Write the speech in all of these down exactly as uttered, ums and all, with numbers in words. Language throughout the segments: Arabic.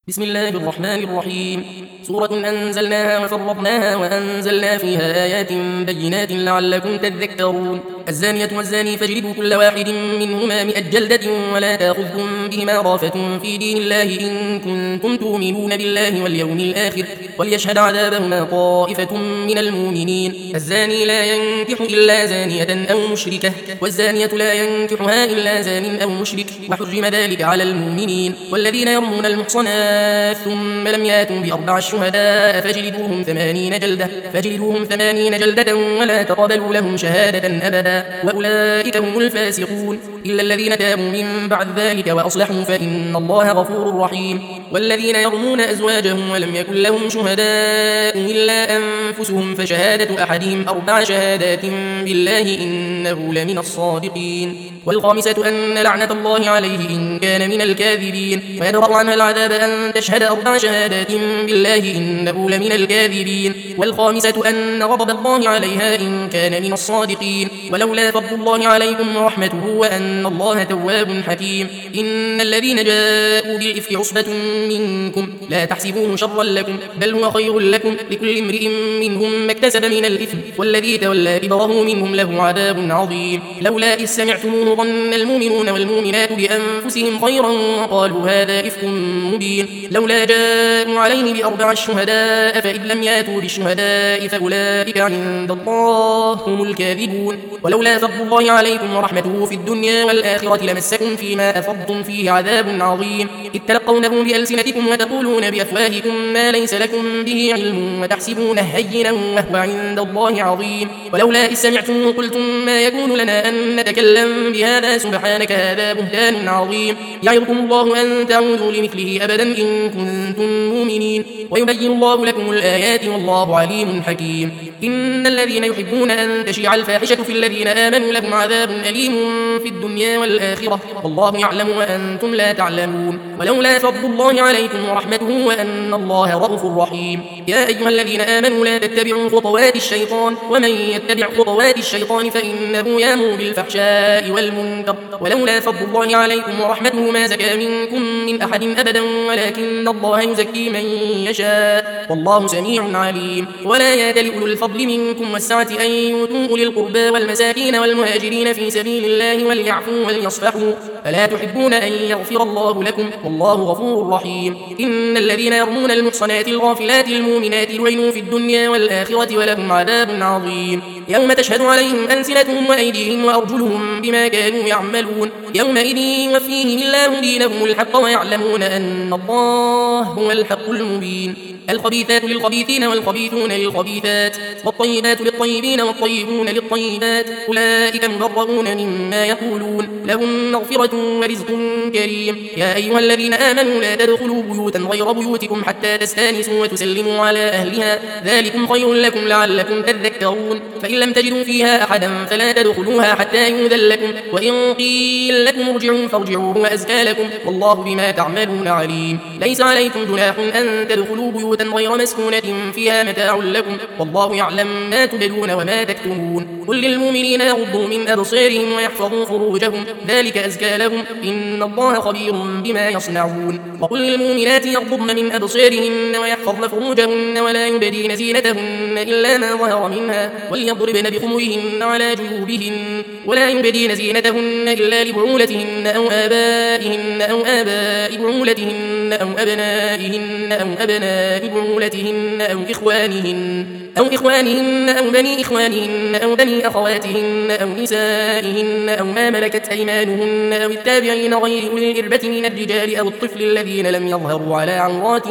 بسم الله الرحمن الرحيم. سورة أنزلناها وفرضناها وأنزلنا فيها آيات بينات لعلكم تذكرون. الزانية والزاني فاجلدوا كل واحد منهما مئة جلدة ولا تأخذكم بهما رأفة في دين الله إن كنتم تؤمنون بالله واليوم الآخر وليشهد عذابهما طائفة من المؤمنين. الزاني لا ينكح إلا زانية أو مشركة والزانية لا ينكحها إلا زان أو مشرك وحرم ذلك على المؤمنين. والذين يرمون المحصنات ثم لم ياتوا بأربع الشهداء فاجلدوهم ثمانين جلدة فاجلدوهم ثمانين جلدة ولا تقبلوا لهم شهادة أبدا وأولئك هم الفاسقون إلا الذين تابوا من بعد ذلك وأصلحوا فإن الله غفور رحيم. والذين يرمون أزواجهم ولم يكن لهم شهداء إلا أنفسهم فشهادة أحدهم أربع شهادات بالله إنه لمن الصادقين. والخامسة أن لعنة الله عليه إن كان من الكاذبين ويدرأ عنها العذاب أن تشهد أربع شهادات بالله إنه لمن الكاذبين. والخامسة أن غضب الله عليها إن كان من الصادقين. ولولا فضل الله عليكم ورحمته وأن الله تواب حكيم. إن الذين جاءوا بالإفك عصبة منكم لا تحسبوه شرا لكم بل هو خير لكم لكل امرئ منهم ما اكتسب من الإثم والذي تولى كبره منهم له عذاب عظيم. لولا إذ سمعتموه ظن المؤمنون والمؤمنات بأنفسهم خيرا وقالوا هذا إفك مبين. لولا جاءوا عليه بأربع الشهداء فإذ لم ياتوا بالشهداء فأولئك عند الله هم الكاذبون. ولولا فضل الله عليكم ورحمته في الدنيا والآخرة لمسكم فيما أفضتم فيه عذاب عظيم إذ تلقونه بألسنتكم وتقولون بأفواهكم ما ليس لكم به علم وتحسبونه هينا وهو عند الله عظيم. ولولا إذ سمعتم قلتم ما يكون لنا أن نتكلم بهذا سبحانك هذا بهتان عظيم يعظكم الله أن تعودوا لمثله أبدا إن كنتم مؤمنين ويبين الله لكم الآيات والله عليم حكيم. إن الذين يحبون أن تشيع الفاحشة في الذين آمنوا لهم عذاب أليم في الدنيا والآخرة والله يعلم وأنتم لا تعلمون. ولولا فضل الله عليكم ورحمته وأن الله رؤوف رحيم. يا أيها الذين آمنوا لا تتبعوا خطوات الشيطان ومن يتبع خطوات الشيطان فإنه يأمر بالفحشاء والمنكر ولولا فضل الله عليكم ورحمته ما زكى منكم من أحد أبدا ولكن الله يزكي من يشاء والله سميع عليم. ولا يأتل أولو الفضل منكم والسعة أن يؤتوا أولي القربى والمساكين والمهاجرين في سبيل الله وليعفوا وليصفحوا ألا تحبون أن يغفر الله لكم والله غفور رحيم. إن الذين يرمون المحصنات الغافلات المؤمنات لعنوا في الدنيا والآخرة ولهم عذاب عظيم يوم تشهد عليهم ألسنتهم وأيديهم وأرجلهم بما كانوا يعملون يومئذ يوفيهم الله دينهم الحق ويعلمون أن الله هو الحق المبين. الخبيثات للخبيثين والخبيثون للخبيثات والطيبات للطيبين والطيبون للطيبات أولئك مبرؤون مما يقولون لهم مغفرة ورزق كريم. يا أيها الذين آمنوا لا تدخلوا بيوتا غير بيوتكم حتى تستانسوا وتسلموا على أهلها ذلكم خير لكم لعلكم تذكرون. فإن لم تجدوا فيها أحدا فلا تدخلوها حتى يؤذن لكم وإن قيل لكم ارجعوا فارجعوا هو أزكى لكم والله بما تعملون عليم. ليس عليكم جناح أن تدخلوا بيوتا غير مسكونة فيها متاع لكم والله يعلم ما تبدون وما تكتمون. قل للمؤمنين يغضوا من أبصارهم ويحفظوا فروجهم ذلك أزكى لهم إن الله خبير بما يصنعون. وقل للمؤمنات يغضضن من أبصارهن ويحفظن فروجهن ولا يبدين زينتهن إلا ما ظهر منها وليضربن بخمرهن على جيوبهن ولا يبدين زينتهن إلا لبعولتهن أو آبائهن أو آباء بعولتهن أو أبنائهن أو أبناء بعولتهن أو إخوانهن أو إخوانهن أو بني إخوانهن أو بني أخواتهن أو نسائهن أو ما ملكت أيمانهن أو التابعين غير أولي الإربة من الرجال أو الطفل الذين لم يظهروا على عورات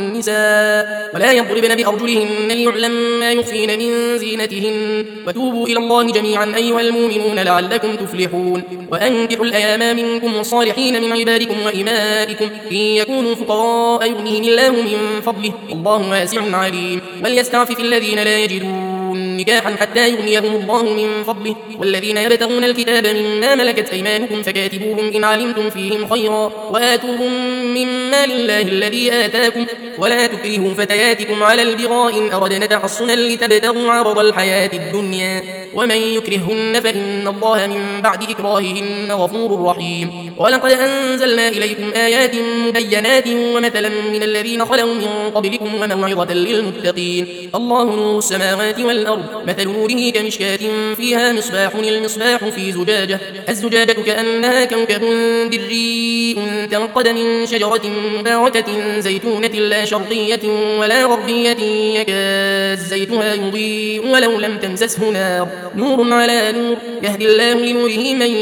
النساء ولا يضربن بأرجلهن ليعلم ما يخفين من زينتهن. وتوبوا إلى الله جميعا أيها المؤمنون لعلكم تفلحون. وأنكحوا الأيام منكم والصالحين من عبادكم وإمائكم إن يكونوا فقراء يغنيهم الله من فضله والله واسع عليم. وليستعفف الذين لا يجدون نكاحا حتى يغنيهم الله من فضله والذين يبتغون الكتاب مما ملكت أيمانكم فكاتبوهم إن علمتم فيهم خيرا وآتوهم مما لله الذي آتاكم ولا تكرهوا فتياتكم على البغاء إن أردنا تحصنا لتبتغوا عرض الحياة الدنيا ومن يكرههن فإن الله من بعد إكراههن غفور رحيم ولقد أنزلنا إليكم آيات مبينات ومثلا من الذين خلوا من قبلكم وموعظة للمتقين الله نور السماوات والأرض مثل نوره كمشكاة فيها مصباح المصباح في زجاجة الزجاجة كأنها كوكب دري توقد من شجرة مباركة زيتونة لا شرقية ولا غربية يكاد زيتها يضيء ولو لم تمسسه نار نور على نور يهدي الله لنوره من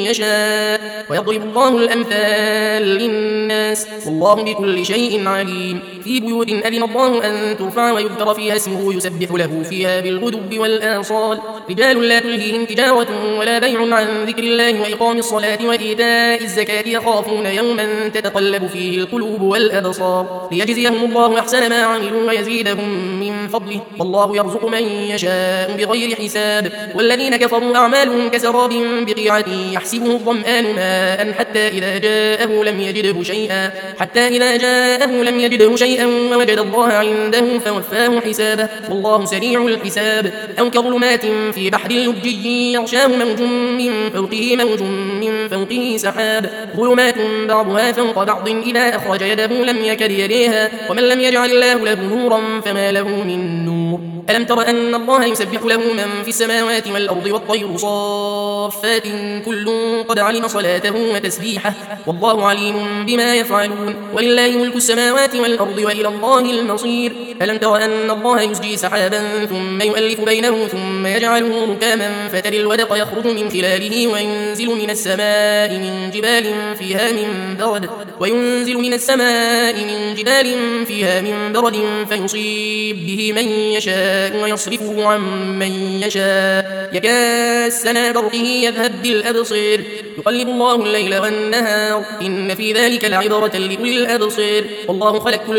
يشاء ويضرب الله الأمثال للناس والله بكل شيء عليم في بيوت أذن الله أن ترفع ويذكر فيها اسمه يسبح له فيها بالغدو والآصال رجال لا تلهيهم تجارة ولا بيع عن ذكر الله وإقام الصلاة وإيتاء الزكاة يخافون يوما تتقلب فيه القلوب والأبصار ليجزيهم الله أحسن ما عملوا ويزيدهم من فضله والله يرزق من يشاء بغير حساب والذين كفروا أعمالهم كسراب بقيعة يحسبه الظمآن ماء حتى إذا جاءه لم يجده شيئا حتى إذا جاءه لم يجده شيئا ووجد الله عنده فوفاه حسابه والله سريع الحساب أو كظلمات في بحر لجي يغشاه موج من فوقه موج من فوقه سحاب ظلمات بعضها فوق بعض إذا أخرج يده لم يكد يريها ومن لم يجعل الله له نورا فما له من نور ألم تر أن الله يسبح له من في السماوات والأرض والطير صافات كل قد علم صلاته وتسبيحه والله عليم بما يفعلون ولله ملك السماوات والأرض وإلى الله المصير ألم تر أن الله يسجي سحابا ثم يؤلف بينه ثم يجعله ركاما فترى الودق يخرج من خلاله وينزل من السماء من جبال فيها من برد وينزل من السماء من جبال فيها من برد فيصيب به من يشاء ويصرفه عن من يشاء يكاد سنا برقه يذهب بالأبصير يقلب الله الليل والنهار إن في ذلك لعبرة لأولي الأبصير والله خلق كل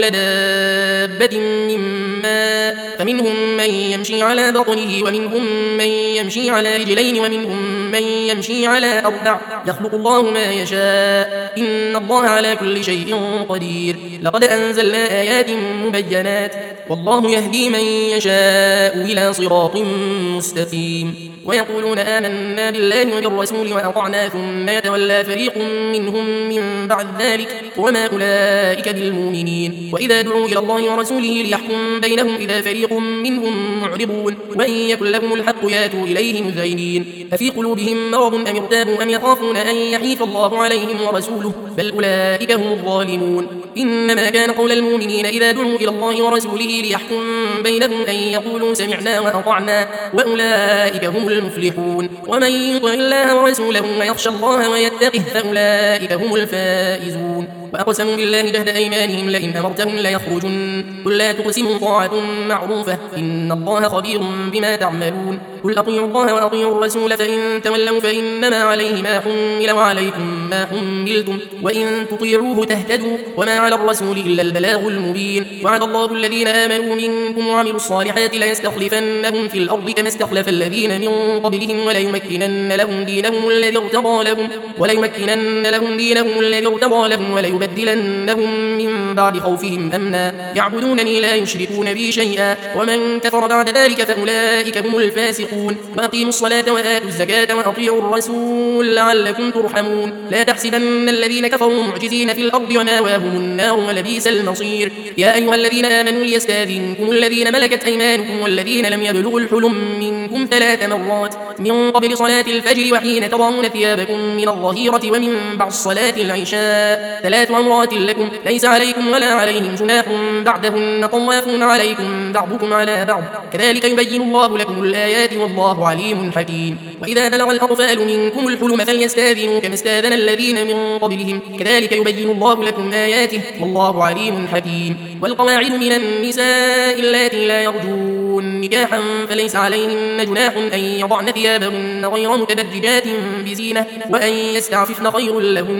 دابة من ماء فمنهم من يمشي على بطنه ومنهم من يمشي على رجلين ومنهم من يمشي على أربع يخلق الله ما يشاء إن الله على كل شيء قدير لقد أنزلنا آيات مبينات والله يهدي من يشاء إلى صراط مستقيم ويقولون آمنا بالله وبالرسول وأطعنا ثم يتولى فريق منهم من بعد ذلك وما أولئك بالمؤمنين وإذا دعوا إلى الله ورسوله ليحكم بينهم إذا فريق منهم معرضون وإن يكن لهم الحق ياتوا إليه مذعنين أفي قلوبهم مرض أم ارتابوا أم يخافون أن يحيف الله عليهم ورسوله بل أولئك هم الظالمون إنما كان قول المؤمنين إذا دعوا إلى الله ورسوله ليحكم بينهم أن يقولوا سمعنا وأطعنا وأولئك هم المفلحون ومن يطع الله ورسوله ويخشى الله ويتقه فأولئك هم الفائزون وأقسموا بالله جهد أيمانهم لئن أمرتهم ليخرجن قل لا تقسموا طاعة معروفة إن الله خبير بما تعملون قل أطيعوا الله وأطيعوا الرسول فإن تولوا فإنما عليه ما حمل وعليكم ما حملتم وإن تطيعوه تهتدوا وما على الرسول إلا البلاغ المبين وعد الله الذين آمنوا منكم وعملوا الصالحات ليستخلفنهم في الأرض كما استخلف الذين من قبلهم وليمكنن لهم دينهم الذي ارتضى لهم وليمكنن لهم دينهم الذي ارتضى لهم وليبدلنهم من بعد خوفهم أمنا يعبدونني لا يشركون بي شيئا ومن كفر بعد ذلك فأولئك هم الفاسقون وأقيموا الصلاة وآتوا الزكاة وأطيعوا الرسول لعلكم ترحمون لا تحسبن الذين كفروا معجزين في الأرض وماواهم النار ولبئس المصير يا أيها الذين آمنوا ليستاذنكم الذين ملكت أيمانكم والذين لم يبلغوا الحلم منكم ثلاث مرات من قبل صلاة الفجر وحين تضعون ثيابكم من الظهيرة ومن بعد صلاة العشاء ثلاث عمرات لكم ليس عليكم ولا عليهم جناح بعدهن طوافون عليكم بعضكم على بعض كذلك يبين الله لكم الآيات والله عليم حكيم وإذا بلغ الأطفال منكم الحلم فليستاذنوا كما استاذن الذين من قبلهم كذلك يبين الله لكم آياته والله عليم حكيم والقواعد من النساء اللاتي لا يرجون نكاحا فليس عليهن جناح أن يضعن ثيابهن غير متبرجات بزينة وأن يستعففن خير لهن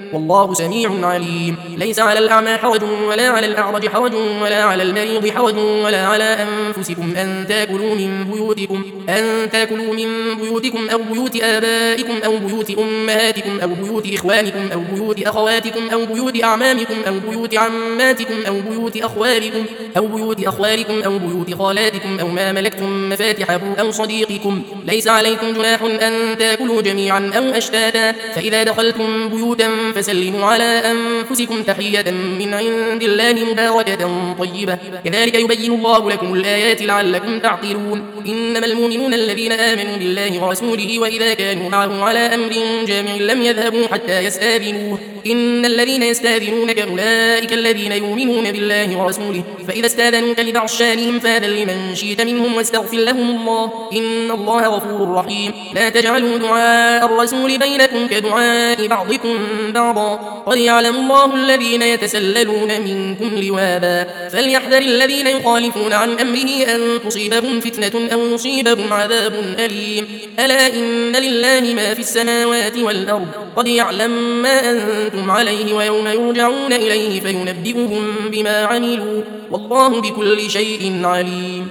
والله سميع عليم. ليس على الأعمى حرج ولا على الأعرج حرج ولا على المريض حرج ولا على أنفسكم أن تأكلوا من بيوتكم أن تأكلوا من بيوتكم أو بيوت آبائكم أو بيوت أمهاتكم أو بيوت إخوانكم أو بيوت أخواتكم أو بيوت أعمامكم أو بيوت عماتكم أو بيوت أخوالكم أو بيوت أخوالكم أو بيوت خالاتكم أو ما ملكتم مفاتحه أو صديقكم. ليس عليكم جناح أن تأكلوا جميعا أو أشتاتا، فإذا دخلتم بيوتا فسلموا على أنفسكم تحية من عند الله مباركة طيبة، كذلك يبين الله لكم الآيات لعلكم تعقلون. إنما المؤمنون الذين آمنوا بالله ورسوله وإذا كانوا معه على أمر جامع لم يذهبوا حتى يستأذنوه. إن الذين يستأذنونك أولئك الذين يؤمنون بالله ورسوله، فإذا استأذنوك لبعض شأنهم فأذن لمن شئت منهم واستغفر لهم الله، إن الله غفور رحيم. لا تجعلوا دعاء الرسول بينكم كدعاء بعضكم بعضا، قد يعلم الله الذين يتسللون منكم لواذا، فليحذر الذين يخالفون عن أمره أن تصيبهم فتنة أو يصيبهم عذاب أليم. ألا إن لله ما في السماوات والأرض، قد يعلم ما أنتم عليه ويوم يرجعون إليه فينبئهم بما عملوا، والله بكل شيء عليم.